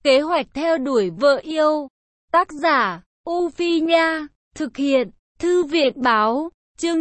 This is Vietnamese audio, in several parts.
Kế hoạch theo đuổi vợ yêu. Tác giả, U Phi Nha. Thực hiện, Thư viện Báo. Chương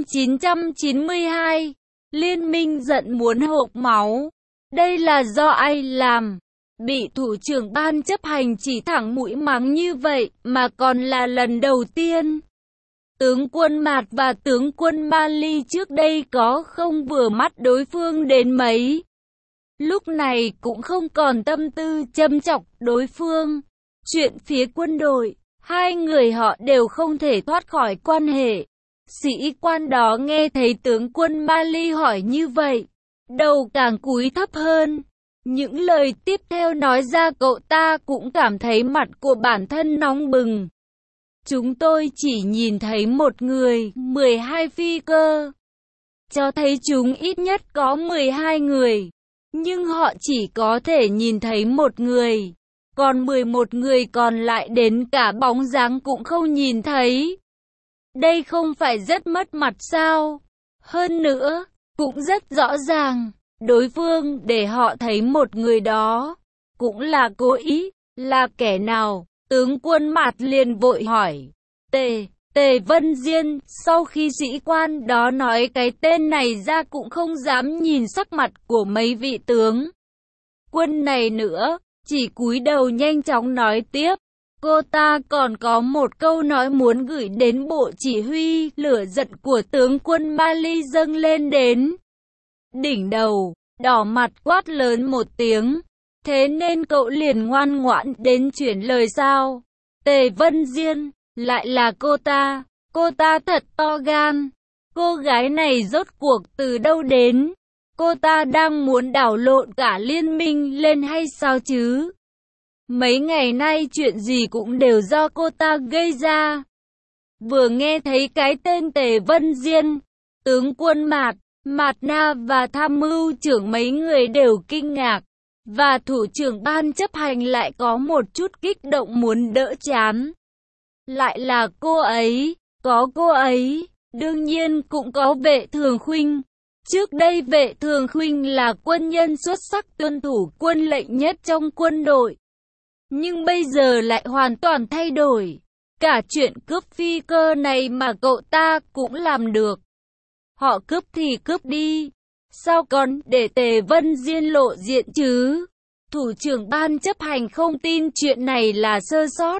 992. Liên minh giận muốn hộc máu. Đây là do ai làm? Bị thủ trưởng ban chấp hành chỉ thẳng mũi mắng như vậy, mà còn là lần đầu tiên. Tướng quân Mạt và tướng quân Mali trước đây có không vừa mắt đối phương đến mấy. Lúc này cũng không còn tâm tư châm chọc đối phương. Chuyện phía quân đội, hai người họ đều không thể thoát khỏi quan hệ. Sĩ quan đó nghe thấy tướng quân Mali hỏi như vậy, đầu càng cúi thấp hơn. Những lời tiếp theo nói ra cậu ta cũng cảm thấy mặt của bản thân nóng bừng. Chúng tôi chỉ nhìn thấy một người, 12 phi cơ. Cho thấy chúng ít nhất có 12 người. Nhưng họ chỉ có thể nhìn thấy một người. Còn 11 người còn lại đến cả bóng dáng cũng không nhìn thấy. Đây không phải rất mất mặt sao? Hơn nữa, cũng rất rõ ràng, đối phương để họ thấy một người đó, cũng là cố ý, là kẻ nào? Tướng quân Mạt liền vội hỏi. Tề Vân Diên, sau khi sĩ quan đó nói cái tên này ra cũng không dám nhìn sắc mặt của mấy vị tướng quân này nữa, chỉ cúi đầu nhanh chóng nói tiếp. Cô ta còn có một câu nói muốn gửi đến bộ chỉ huy, lửa giận của tướng quân Mali dâng lên đến đỉnh đầu, đỏ mặt quát lớn một tiếng. Thế nên cậu liền ngoan ngoãn đến chuyển lời sao? Tề Vân Diên, lại là cô ta thật to gan. Cô gái này rốt cuộc từ đâu đến? Cô ta đang muốn đảo lộn cả liên minh lên hay sao chứ? Mấy ngày nay chuyện gì cũng đều do cô ta gây ra. Vừa nghe thấy cái tên Tề Vân Diên, tướng quân Mạt Na và tham mưu trưởng mấy người đều kinh ngạc. Và thủ trưởng ban chấp hành lại có một chút kích động muốn đỡ chán. Lại là cô ấy, có cô ấy, đương nhiên cũng có Vệ Thường Khuynh. Trước đây Vệ Thường Khuynh là quân nhân xuất sắc tuân thủ quân lệnh nhất trong quân đội. Nhưng bây giờ lại hoàn toàn thay đổi. Cả chuyện cướp phi cơ này mà cậu ta cũng làm được. Họ cướp thì cướp đi. Sao còn để Tề Vân Diên lộ diện chứ? Thủ trưởng ban chấp hành không tin chuyện này là sơ sót.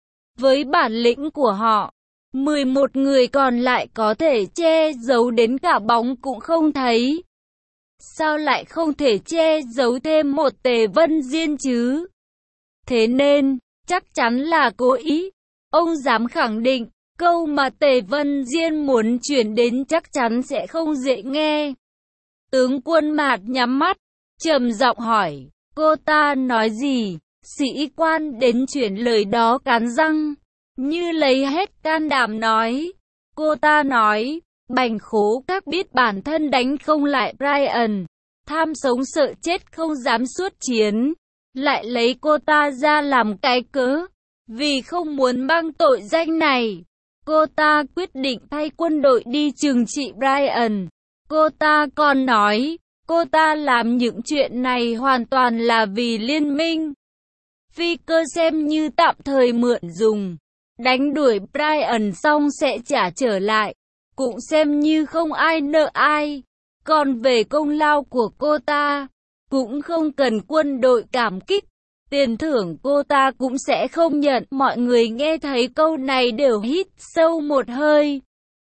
Với bản lĩnh của họ, 11 người còn lại có thể che giấu đến cả bóng cũng không thấy. Sao lại không thể che giấu thêm một Tề Vân Diên chứ? Thế nên, chắc chắn là cố ý. Ông dám khẳng định, câu mà Tề Vân Diên muốn chuyển đến chắc chắn sẽ không dễ nghe. Tướng quân Mạt nhắm mắt, trầm giọng hỏi, cô ta nói gì? Sĩ quan đến chuyển lời đó cắn răng, như lấy hết can đảm nói. Cô ta nói, Bành Khố Các biết bản thân đánh không lại Brian, tham sống sợ chết không dám xuất chiến, lại lấy cô ta ra làm cái cớ, vì không muốn mang tội danh này. Cô ta quyết định thay quân đội đi trừng trị Brian. Cô ta còn nói, cô ta làm những chuyện này hoàn toàn là vì liên minh. Phi cơ xem như tạm thời mượn dùng. Đánh đuổi Brian xong sẽ trả trở lại. Cũng xem như không ai nợ ai. Còn về công lao của cô ta, cũng không cần quân đội cảm kích. Tiền thưởng cô ta cũng sẽ không nhận. Mọi người nghe thấy câu này đều hít sâu một hơi.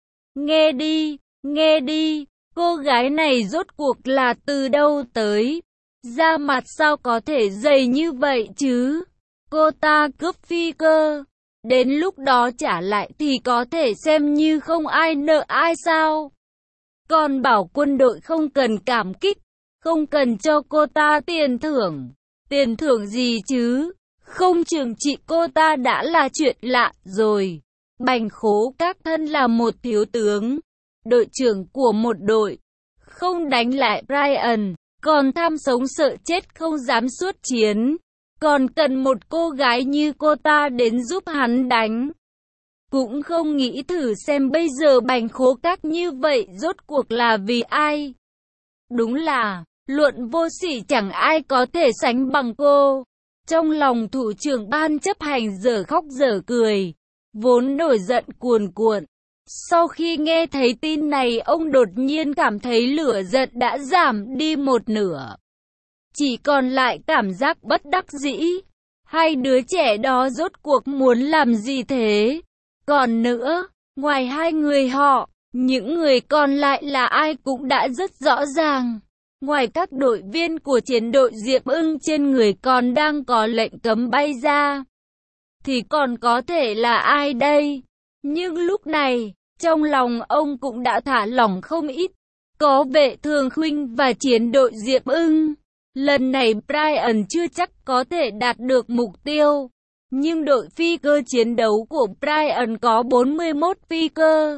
Nghe đi, cô gái này rốt cuộc là từ đâu tới? Da mặt sao có thể dày như vậy chứ? Cô ta cướp phi cơ, đến lúc đó trả lại thì có thể xem như không ai nợ ai sao? Còn bảo quân đội không cần cảm kích, không cần cho cô ta tiền thưởng. Tiền thưởng gì chứ? Không trừng trị cô ta đã là chuyện lạ rồi. Bành Khố Các thân là một thiếu tướng, đội trưởng của một đội, không đánh lại Brian, còn tham sống sợ chết không dám xuất chiến, còn cần một cô gái như cô ta đến giúp hắn đánh. Cũng không nghĩ thử xem bây giờ Bành Khố Các như vậy rốt cuộc là vì ai. Đúng là luận vô sỉ chẳng ai có thể sánh bằng cô. Trong lòng thủ trưởng ban chấp hành dở khóc dở cười, vốn nổi giận cuồn cuộn. Sau khi nghe thấy tin này, ông đột nhiên cảm thấy lửa giận đã giảm đi một nửa. Chỉ còn lại cảm giác bất đắc dĩ. Hai đứa trẻ đó rốt cuộc muốn làm gì thế? Còn nữa, ngoài hai người họ, những người còn lại là ai cũng đã rất rõ ràng. Ngoài các đội viên của chiến đội Diệp Ưng trên người còn đang có lệnh cấm bay ra, thì còn có thể là ai đây? Nhưng lúc này, trong lòng ông cũng đã thả lỏng không ít. Có Vệ Thường Khuynh và chiến đội Diệp Ưng. Lần này Brian chưa chắc có thể đạt được mục tiêu. Nhưng đội phi cơ chiến đấu của Brian có 41 phi cơ.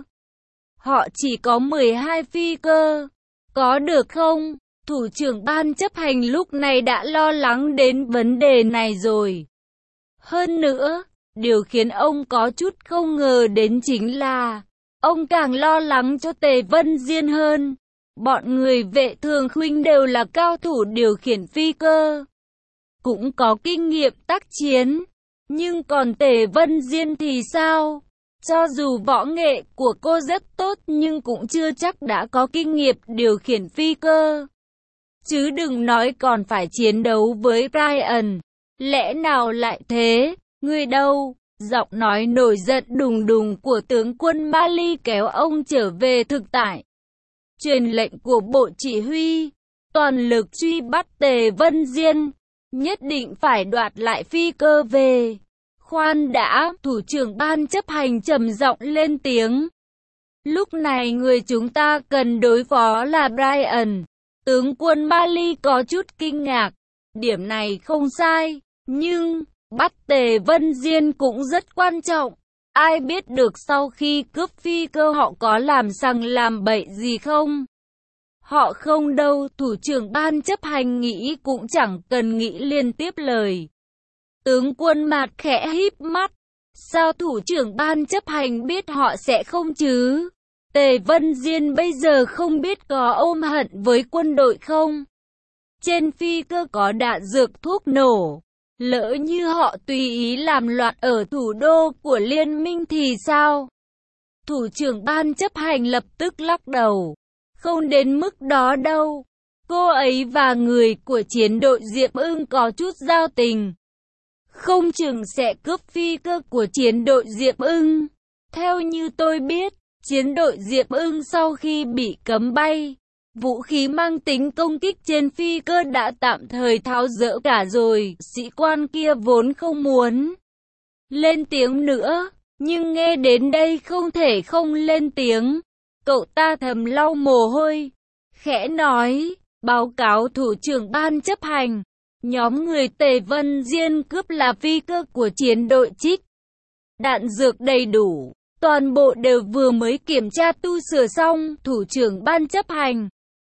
Họ chỉ có 12 phi cơ. Có được không? Thủ trưởng ban chấp hành lúc này đã lo lắng đến vấn đề này rồi. Hơn nữa, điều khiến ông có chút không ngờ đến chính là ông càng lo lắng cho Tề Vân Diên hơn. Bọn người Vệ Thường Khuynh đều là cao thủ điều khiển phi cơ, cũng có kinh nghiệm tác chiến. Nhưng còn Tề Vân Diên thì sao? Cho dù võ nghệ của cô rất tốt nhưng cũng chưa chắc đã có kinh nghiệm điều khiển phi cơ. Chứ đừng nói còn phải chiến đấu với Brian. Lẽ nào lại thế? Người đâu? Giọng nói nổi giận đùng đùng của tướng quân Mali kéo ông trở về thực tại. Truyền lệnh của bộ chỉ huy, toàn lực truy bắt Tề Vân Diên, nhất định phải đoạt lại phi cơ về. Khoan đã, thủ trưởng ban chấp hành trầm giọng lên tiếng. Lúc này người chúng ta cần đối phó là Brian. Tướng quân Mali có chút kinh ngạc. Điểm này không sai, nhưng bắt Tề Vân Diên cũng rất quan trọng. Ai biết được sau khi cướp phi cơ họ có làm sằng làm bậy gì không? Họ không đâu, thủ trưởng ban chấp hành nghĩ cũng chẳng cần nghĩ liên tiếp lời. Tướng quân Mạt khẽ híp mắt. Sao thủ trưởng ban chấp hành biết họ sẽ không chứ? Tề Vân Diên bây giờ không biết có ôm hận với quân đội không? Trên phi cơ có đạn dược thuốc nổ. Lỡ như họ tùy ý làm loạn ở thủ đô của liên minh thì sao? Thủ trưởng ban chấp hành lập tức lắc đầu. Không đến mức đó đâu. Cô ấy và người của chiến đội Diệp Ưng có chút giao tình. Không chừng sẽ cướp phi cơ của chiến đội Diệp Ưng. Theo như tôi biết, chiến đội Diệp Ưng sau khi bị cấm bay, vũ khí mang tính công kích trên phi cơ đã tạm thời tháo dỡ cả rồi. Sĩ quan kia vốn không muốn lên tiếng nữa, nhưng nghe đến đây không thể không lên tiếng. Cậu ta thầm lau mồ hôi, khẽ nói, báo cáo thủ trưởng ban chấp hành. Nhóm người Tề Vân Diên cướp là phi cơ của chiến đội Trích. Đạn dược đầy đủ, toàn bộ đều vừa mới kiểm tra tu sửa xong, thủ trưởng ban chấp hành.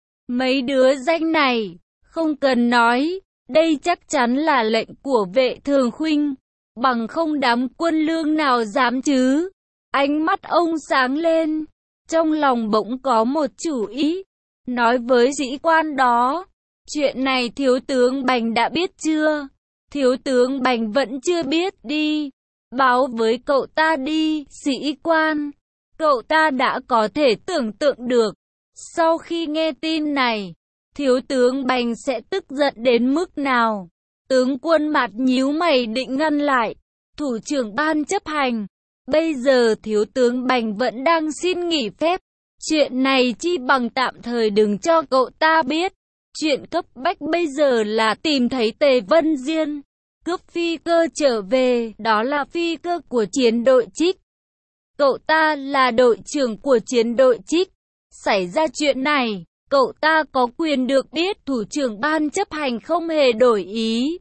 Mấy đứa danh này, không cần nói, đây chắc chắn là lệnh của Vệ Thường Khuynh, bằng không đám quân lương nào dám chứ. Ánh mắt ông sáng lên, trong lòng bỗng có một chủ ý, nói với sĩ quan đó. Chuyện này thiếu tướng Bành đã biết chưa? Thiếu tướng Bành vẫn chưa biết đi. Báo với cậu ta đi, sĩ quan. Cậu ta đã có thể tưởng tượng được. Sau khi nghe tin này, thiếu tướng Bành sẽ tức giận đến mức nào? Tướng quân Mạt nhíu mày định ngăn lại. Thủ trưởng ban chấp hành. Bây giờ thiếu tướng Bành vẫn đang xin nghỉ phép. Chuyện này chi bằng tạm thời đừng cho cậu ta biết. Chuyện cấp bách bây giờ là tìm thấy Tề Vân Diên, cướp phi cơ trở về, đó là phi cơ của chiến đội Trích. Cậu ta là đội trưởng của chiến đội Trích. Xảy ra chuyện này, cậu ta có quyền được biết. Thủ trưởng ban chấp hành không hề đổi ý.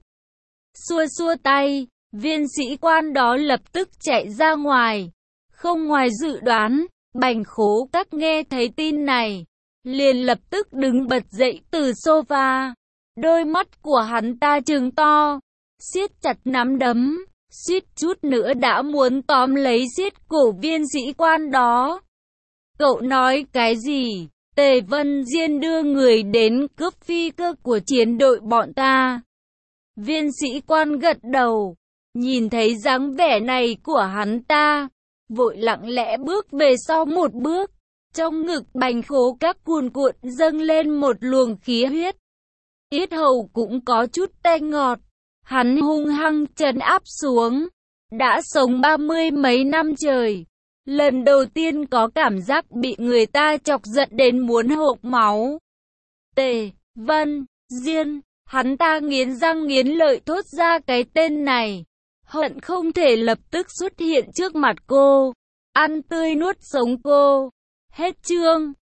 Xua xua tay, viên sĩ quan đó lập tức chạy ra ngoài. Không ngoài dự đoán, Bành Khố Các nghe thấy tin này, liền lập tức đứng bật dậy từ sofa. Đôi mắt của hắn ta trừng to, siết chặt nắm đấm, suýt chút nữa đã muốn tóm lấy siết cổ viên sĩ quan đó. Cậu nói cái gì? Tề Vân Diên đưa người đến cướp phi cơ của chiến đội bọn ta. Viên sĩ quan gật đầu, nhìn thấy dáng vẻ này của hắn ta, vội lặng lẽ bước về sau một bước. Trong ngực Bành Khố Các cuồn cuộn dâng lên một luồng khí huyết. Yết hầu cũng có chút tanh ngọt. Hắn hung hăng trấn áp xuống. Đã sống 30 mấy năm trời. Lần đầu tiên có cảm giác bị người ta chọc giận đến muốn hộc máu. Tề Vân Diên, hắn ta nghiến răng nghiến lợi thốt ra cái tên này. Hận không thể lập tức xuất hiện trước mặt cô. Ăn tươi nuốt sống cô. Hết chương.